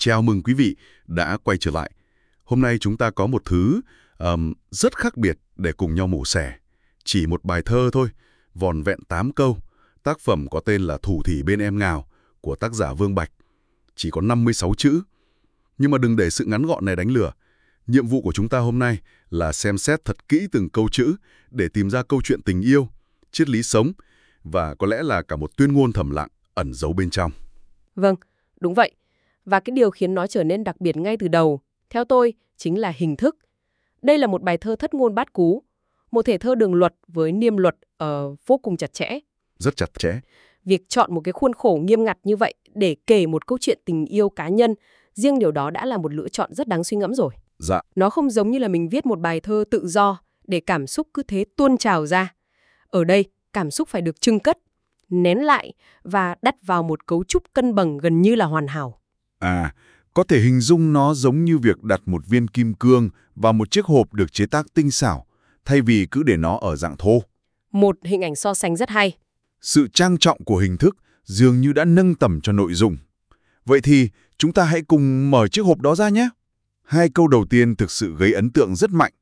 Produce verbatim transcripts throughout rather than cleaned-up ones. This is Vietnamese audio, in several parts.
Chào mừng quý vị đã quay trở lại. Hôm nay chúng ta có một thứ um, rất khác biệt để cùng nhau mổ xẻ. Chỉ một bài thơ thôi, vòn vẹn tám câu. Tác phẩm có tên là Thủ Thỉ Bên Em Ngào của tác giả Vương Bạch. Chỉ có năm mươi sáu chữ. Nhưng mà đừng để sự ngắn gọn này đánh lừa. Nhiệm vụ của chúng ta hôm nay là xem xét thật kỹ từng câu chữ để tìm ra câu chuyện tình yêu, triết lý sống và có lẽ là cả một tuyên ngôn thầm lặng ẩn giấu bên trong. Vâng, đúng vậy. Và cái điều khiến nó trở nên đặc biệt ngay từ đầu, theo tôi, chính là hình thức. Đây là một bài thơ thất ngôn bát cú, một thể thơ đường luật với niêm luật uh, vô cùng chặt chẽ. Rất chặt chẽ. Việc chọn một cái khuôn khổ nghiêm ngặt như vậy để kể một câu chuyện tình yêu cá nhân, riêng điều đó đã là một lựa chọn rất đáng suy ngẫm rồi. Dạ. Nó không giống như là mình viết một bài thơ tự do để cảm xúc cứ thế tuôn trào ra. Ở đây, cảm xúc phải được chưng cất, nén lại và đặt vào một cấu trúc cân bằng gần như là hoàn hảo. À, có thể hình dung nó giống như việc đặt một viên kim cương vào một chiếc hộp được chế tác tinh xảo, thay vì cứ để nó ở dạng thô. Một hình ảnh so sánh rất hay. Sự trang trọng của hình thức dường như đã nâng tầm cho nội dung. Vậy thì chúng ta hãy cùng mở chiếc hộp đó ra nhé. Hai câu đầu tiên thực sự gây ấn tượng rất mạnh.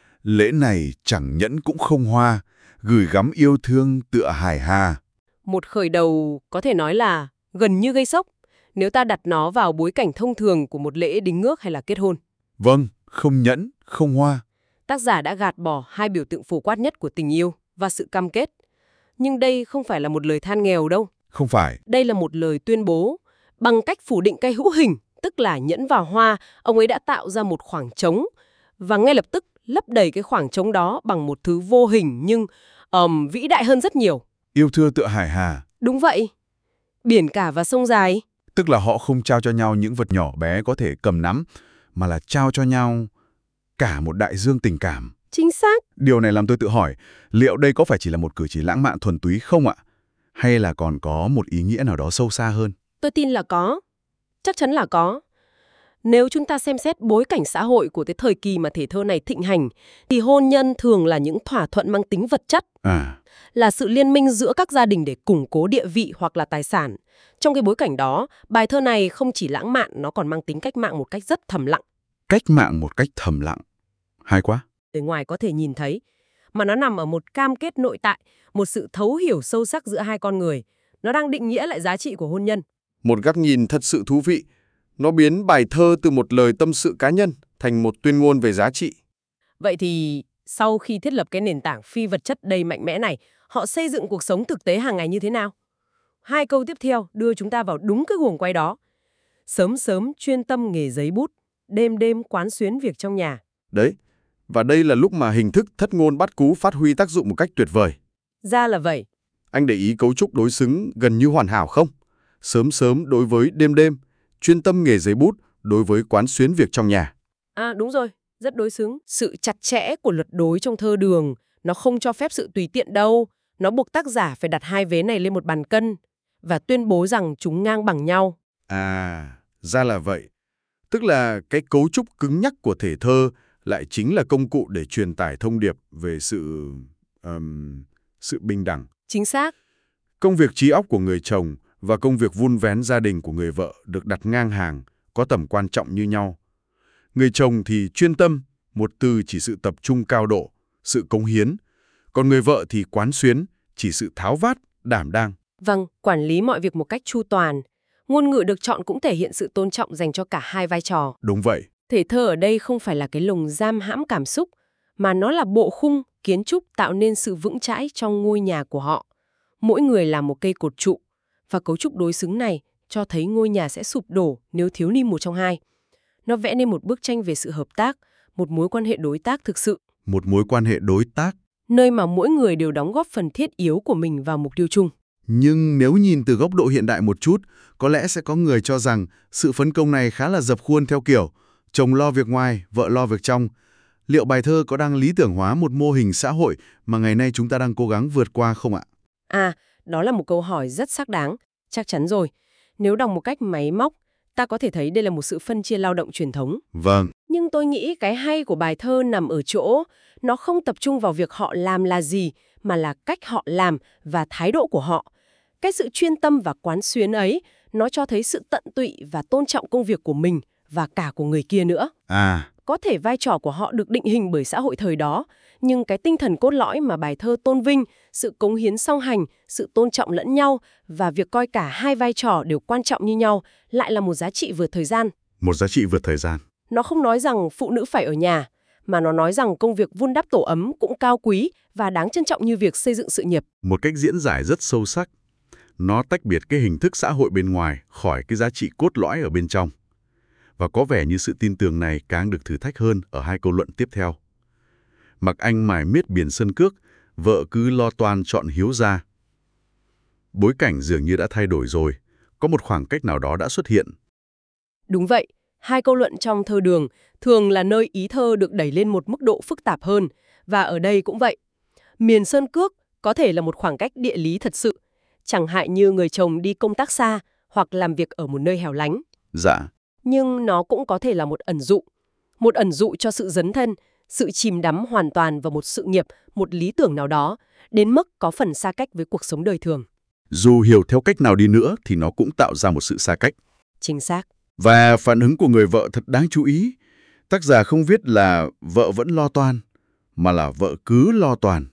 Lễ này chẳng nhẫn cũng không hoa, gửi gắm yêu thương tựa hài hà. Một khởi đầu có thể nói là gần như gây sốc, nếu ta đặt nó vào bối cảnh thông thường của một lễ đính ước hay là kết hôn. Vâng, không nhẫn, không hoa. Tác giả đã gạt bỏ hai biểu tượng phổ quát nhất của tình yêu và sự cam kết. Nhưng đây không phải là một lời than nghèo đâu. Không phải. Đây là một lời tuyên bố. Bằng cách phủ định cái hữu hình, tức là nhẫn và hoa, ông ấy đã tạo ra một khoảng trống. Và ngay lập tức lấp đầy cái khoảng trống đó bằng một thứ vô hình nhưng um, vĩ đại hơn rất nhiều. Yêu thương tựa hải hà. Đúng vậy. Biển cả và sông dài. Tức là họ không trao cho nhau những vật nhỏ bé có thể cầm nắm, mà là trao cho nhau cả một đại dương tình cảm. Chính xác. Điều này làm tôi tự hỏi, liệu đây có phải chỉ là một cử chỉ lãng mạn thuần túy không ạ? Hay là còn có một ý nghĩa nào đó sâu xa hơn? Tôi tin là có. Chắc chắn là có. Nếu chúng ta xem xét bối cảnh xã hội của cái thời kỳ mà thể thơ này thịnh hành, thì hôn nhân thường là những thỏa thuận mang tính vật chất. À. Là sự liên minh giữa các gia đình để củng cố địa vị hoặc là tài sản. Trong cái bối cảnh đó, bài thơ này không chỉ lãng mạn, nó còn mang tính cách mạng một cách rất thầm lặng. Cách mạng một cách thầm lặng. Hay quá. Người ngoài có thể nhìn thấy, mà nó nằm ở một cam kết nội tại, một sự thấu hiểu sâu sắc giữa hai con người. Nó đang định nghĩa lại giá trị của hôn nhân. Một góc nhìn thật sự thú vị. Nó biến bài thơ từ một lời tâm sự cá nhân thành một tuyên ngôn về giá trị. Vậy thì sau khi thiết lập cái nền tảng phi vật chất đầy mạnh mẽ này, họ xây dựng cuộc sống thực tế hàng ngày như thế nào? Hai câu tiếp theo đưa chúng ta vào đúng cái guồng quay đó. Sớm sớm chuyên tâm nghề giấy bút, đêm đêm quán xuyến việc trong nhà. Đấy, và đây là lúc mà hình thức thất ngôn bát cú phát huy tác dụng một cách tuyệt vời. Ra là vậy. Anh để ý cấu trúc đối xứng gần như hoàn hảo không? Sớm sớm đối với đêm đêm, chuyên tâm nghề giấy bút đối với quán xuyến việc trong nhà. À đúng rồi, rất đối xứng. Sự chặt chẽ của luật đối trong thơ đường, nó không cho phép sự tùy tiện đâu. Nó buộc tác giả phải đặt hai vế này lên một bàn cân và tuyên bố rằng chúng ngang bằng nhau. À, ra là vậy. Tức là cái cấu trúc cứng nhắc của thể thơ lại chính là công cụ để truyền tải thông điệp về sự um, sự bình đẳng. Chính xác. Công việc trí óc của người chồng và công việc vun vén gia đình của người vợ được đặt ngang hàng, có tầm quan trọng như nhau. Người chồng thì chuyên tâm, một từ chỉ sự tập trung cao độ, sự cống hiến. Còn người vợ thì quán xuyến, chỉ sự tháo vát, đảm đang. Vâng, quản lý mọi việc một cách chu toàn. Ngôn ngữ được chọn cũng thể hiện sự tôn trọng dành cho cả hai vai trò. Đúng vậy. Thể thơ ở đây không phải là cái lồng giam hãm cảm xúc, mà nó là bộ khung, kiến trúc tạo nên sự vững chãi trong ngôi nhà của họ. Mỗi người là một cây cột trụ, và cấu trúc đối xứng này cho thấy ngôi nhà sẽ sụp đổ nếu thiếu đi một trong hai. Nó vẽ nên một bức tranh về sự hợp tác, một mối quan hệ đối tác thực sự. Một mối quan hệ đối tác. Nơi mà mỗi người đều đóng góp phần thiết yếu của mình vào mục tiêu chung. Nhưng nếu nhìn từ góc độ hiện đại một chút, có lẽ sẽ có người cho rằng sự phấn công này khá là dập khuôn theo kiểu chồng lo việc ngoài, vợ lo việc trong. Liệu bài thơ có đang lý tưởng hóa một mô hình xã hội mà ngày nay chúng ta đang cố gắng vượt qua không ạ? À, đó là một câu hỏi rất xác đáng. Chắc chắn rồi. Nếu đọc một cách máy móc, ta có thể thấy đây là một sự phân chia lao động truyền thống. Vâng. Nhưng tôi nghĩ cái hay của bài thơ nằm ở chỗ, nó không tập trung vào việc họ làm là gì, mà là cách họ làm và thái độ của họ. Cái sự chuyên tâm và quán xuyến ấy, Nó cho thấy sự tận tụy và tôn trọng công việc của mình và cả của người kia nữa. À, Có thể vai trò của họ được định hình bởi xã hội thời đó, nhưng cái tinh thần cốt lõi mà bài thơ tôn vinh, sự cống hiến song hành, sự tôn trọng lẫn nhau và việc coi cả hai vai trò đều quan trọng như nhau lại là một giá trị vượt thời gian. Một giá trị vượt thời gian. Nó không nói rằng phụ nữ phải ở nhà, mà nó nói rằng công việc vun đắp tổ ấm cũng cao quý và đáng trân trọng như việc xây dựng sự nghiệp. Một cách diễn giải rất sâu sắc. Nó tách biệt cái hình thức xã hội bên ngoài khỏi cái giá trị cốt lõi ở bên trong. Và có vẻ như sự tin tưởng này càng được thử thách hơn ở hai câu luận tiếp theo. Mặc anh mải miết biển sân cước, vợ cứ lo toan chọn hiếu ra. Bối cảnh dường như đã thay đổi rồi, có một khoảng cách nào đó đã xuất hiện. Đúng vậy, hai câu luận trong thơ Đường thường là nơi ý thơ được đẩy lên một mức độ phức tạp hơn, và ở đây cũng vậy. Miền sơn cước có thể là một khoảng cách địa lý thật sự, chẳng hạn như người chồng đi công tác xa hoặc làm việc ở một nơi hẻo lánh. Dạ. Nhưng nó cũng có thể là một ẩn dụ, một ẩn dụ cho sự dấn thân, sự chìm đắm hoàn toàn vào một sự nghiệp, một lý tưởng nào đó, đến mức có phần xa cách với cuộc sống đời thường. Dù hiểu theo cách nào đi nữa thì nó cũng tạo ra một sự xa cách. Chính xác. Và phản ứng của người vợ thật đáng chú ý. Tác giả không viết là vợ vẫn lo toan, mà là vợ cứ lo toan.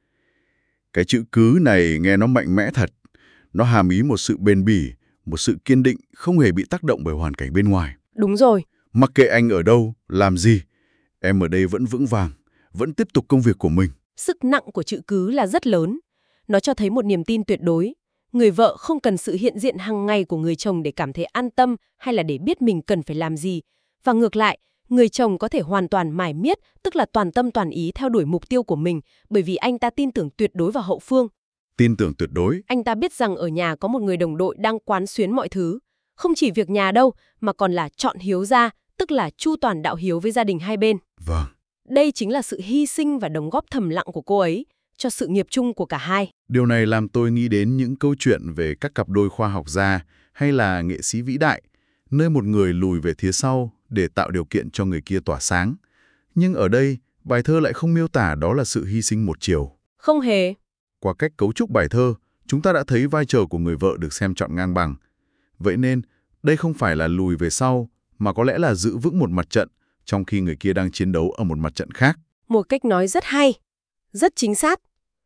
Cái chữ cứ này nghe nó mạnh mẽ thật. Nó hàm ý một sự bền bỉ, một sự kiên định, không hề bị tác động bởi hoàn cảnh bên ngoài. Đúng rồi. Mặc kệ anh ở đâu, làm gì, em ở đây vẫn vững vàng, vẫn tiếp tục công việc của mình. Sức nặng của chữ cứ là rất lớn. Nó cho thấy một niềm tin tuyệt đối. Người vợ không cần sự hiện diện hàng ngày của người chồng để cảm thấy an tâm hay là để biết mình cần phải làm gì. Và ngược lại, người chồng có thể hoàn toàn mải miết, tức là toàn tâm toàn ý theo đuổi mục tiêu của mình, bởi vì anh ta tin tưởng tuyệt đối vào hậu phương. Tin tưởng tuyệt đối. Anh ta biết rằng ở nhà có một người đồng đội đang quán xuyến mọi thứ. Không chỉ việc nhà đâu, mà còn là chọn hiếu gia, tức là chu toàn đạo hiếu với gia đình hai bên. Vâng. Đây chính là sự hy sinh và đóng góp thầm lặng của cô ấy cho sự nghiệp chung của cả hai. Điều này làm tôi nghĩ đến những câu chuyện về các cặp đôi khoa học gia hay là nghệ sĩ vĩ đại, nơi một người lùi về phía sau để tạo điều kiện cho người kia tỏa sáng. Nhưng ở đây, bài thơ lại không miêu tả đó là sự hy sinh một chiều. Không hề. Qua cách cấu trúc bài thơ, chúng ta đã thấy vai trò của người vợ được xem trọn ngang bằng. Vậy nên, đây không phải là lùi về sau, mà có lẽ là giữ vững một mặt trận, trong khi người kia đang chiến đấu ở một mặt trận khác. Một cách nói rất hay, rất chính xác.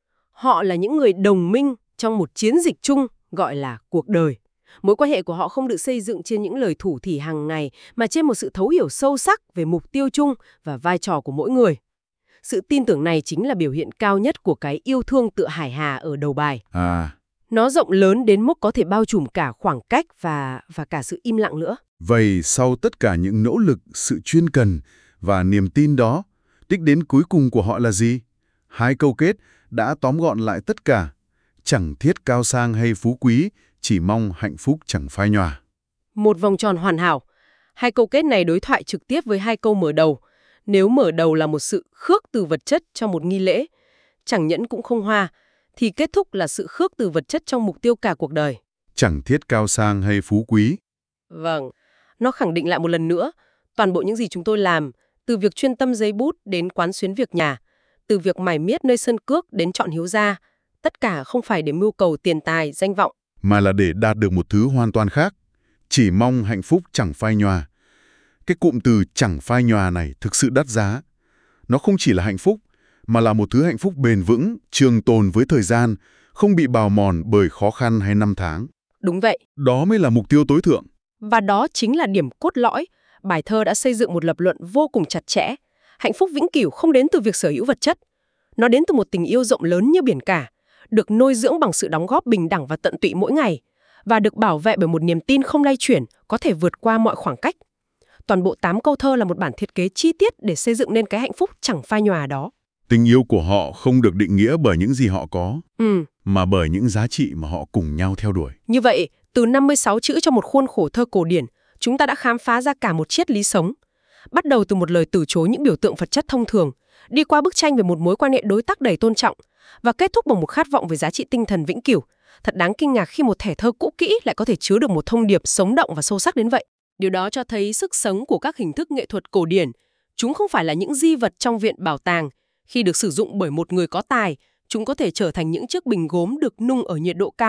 Họ là những người đồng minh trong một chiến dịch chung gọi là cuộc đời. Mối quan hệ của họ không được xây dựng trên những lời thủ thỉ hàng ngày, mà trên một sự thấu hiểu sâu sắc về mục tiêu chung và vai trò của mỗi người. Sự tin tưởng này chính là biểu hiện cao nhất của cái yêu thương tựa hải hà ở đầu bài. À, Nó rộng lớn đến mức có thể bao trùm cả khoảng cách và, và cả sự im lặng nữa. vậy sau tất cả những nỗ lực, sự chuyên cần và niềm tin đó, đích đến cuối cùng của họ là gì? Hai câu kết đã tóm gọn lại tất cả. Chẳng thiết cao sang hay phú quý, chỉ mong hạnh phúc chẳng phai nhòa. Một vòng tròn hoàn hảo. Hai câu kết này đối thoại trực tiếp với hai câu mở đầu. Nếu mở đầu là một sự khước từ vật chất trong một nghi lễ, chẳng nhẫn cũng không hoa, thì kết thúc là sự khước từ vật chất trong mục tiêu cả cuộc đời. Chẳng thiết cao sang hay phú quý. Vâng, nó khẳng định lại một lần nữa, toàn bộ những gì chúng tôi làm, từ việc chuyên tâm giấy bút đến quán xuyến việc nhà, từ việc mải miết nơi sân cước đến chọn hiếu gia, tất cả không phải để mưu cầu tiền tài, danh vọng. Mà là để đạt được một thứ hoàn toàn khác. Chỉ mong hạnh phúc chẳng phai nhòa. Cái cụm từ chẳng phai nhòa này thực sự đắt giá. Nó không chỉ là hạnh phúc, mà là một thứ hạnh phúc bền vững, trường tồn với thời gian, không bị bào mòn bởi khó khăn hay năm tháng. Đúng vậy. Đó mới là mục tiêu tối thượng. Và đó chính là điểm cốt lõi. Bài thơ đã xây dựng một lập luận vô cùng chặt chẽ. Hạnh phúc vĩnh cửu không đến từ việc sở hữu vật chất. Nó đến từ một tình yêu rộng lớn như biển cả, được nuôi dưỡng bằng sự đóng góp bình đẳng và tận tụy mỗi ngày, và được bảo vệ bởi một niềm tin không lay chuyển, có thể vượt qua mọi khoảng cách. Toàn bộ tám câu thơ là một bản thiết kế chi tiết để xây dựng nên cái hạnh phúc chẳng phai nhòa đó. Tình yêu của họ không được định nghĩa bởi những gì họ có, Ừ. mà bởi những giá trị mà họ cùng nhau theo đuổi. Như vậy, từ năm mươi sáu chữ trong một khuôn khổ thơ cổ điển, chúng ta đã khám phá ra cả một triết lý sống. Bắt đầu từ một lời từ chối những biểu tượng vật chất thông thường, đi qua bức tranh về một mối quan hệ đối tác đầy tôn trọng, và kết thúc bằng một khát vọng về giá trị tinh thần vĩnh cửu. Thật đáng kinh ngạc khi một thể thơ cũ kỹ lại có thể chứa được một thông điệp sống động và sâu sắc đến vậy. Điều đó cho thấy sức sống của các hình thức nghệ thuật cổ điển. Chúng không phải là những di vật trong viện bảo tàng. Khi được sử dụng bởi một người có tài, chúng có thể trở thành những chiếc bình gốm được nung ở nhiệt độ cao,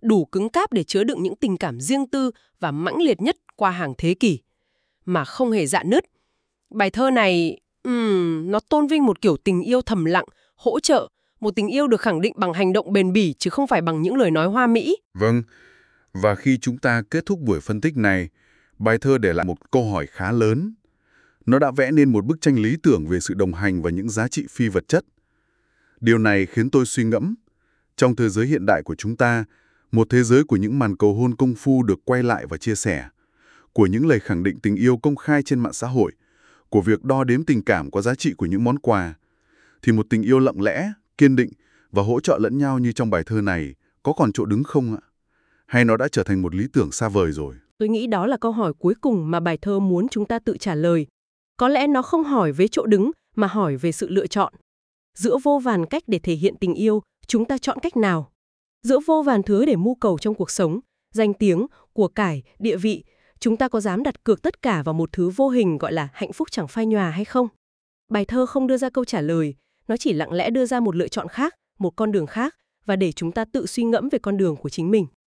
đủ cứng cáp để chứa đựng những tình cảm riêng tư và mãnh liệt nhất qua hàng thế kỷ, mà không hề rạn nứt. Bài thơ này, um, nó tôn vinh một kiểu tình yêu thầm lặng, hỗ trợ, một tình yêu được khẳng định bằng hành động bền bỉ chứ không phải bằng những lời nói hoa mỹ. Vâng, và khi chúng ta kết thúc buổi phân tích này, bài thơ để lại một câu hỏi khá lớn. Nó đã vẽ nên một bức tranh lý tưởng về sự đồng hành và những giá trị phi vật chất. Điều này khiến tôi suy ngẫm. Trong thế giới hiện đại của chúng ta, một thế giới của những màn cầu hôn công phu được quay lại và chia sẻ, của những lời khẳng định tình yêu công khai trên mạng xã hội, của việc đo đếm tình cảm qua giá trị của những món quà, thì một tình yêu lặng lẽ, kiên định và hỗ trợ lẫn nhau như trong bài thơ này có còn chỗ đứng không ạ? Hay nó đã trở thành một lý tưởng xa vời rồi? Tôi nghĩ đó là câu hỏi cuối cùng mà bài thơ muốn chúng ta tự trả lời. Có lẽ nó không hỏi về chỗ đứng, mà hỏi về sự lựa chọn. Giữa vô vàn cách để thể hiện tình yêu, chúng ta chọn cách nào? Giữa vô vàn thứ để mưu cầu trong cuộc sống, danh tiếng, của cải, địa vị, chúng ta có dám đặt cược tất cả vào một thứ vô hình gọi là hạnh phúc chẳng phai nhòa hay không? Bài thơ không đưa ra câu trả lời, nó chỉ lặng lẽ đưa ra một lựa chọn khác, một con đường khác, và để chúng ta tự suy ngẫm về con đường của chính mình.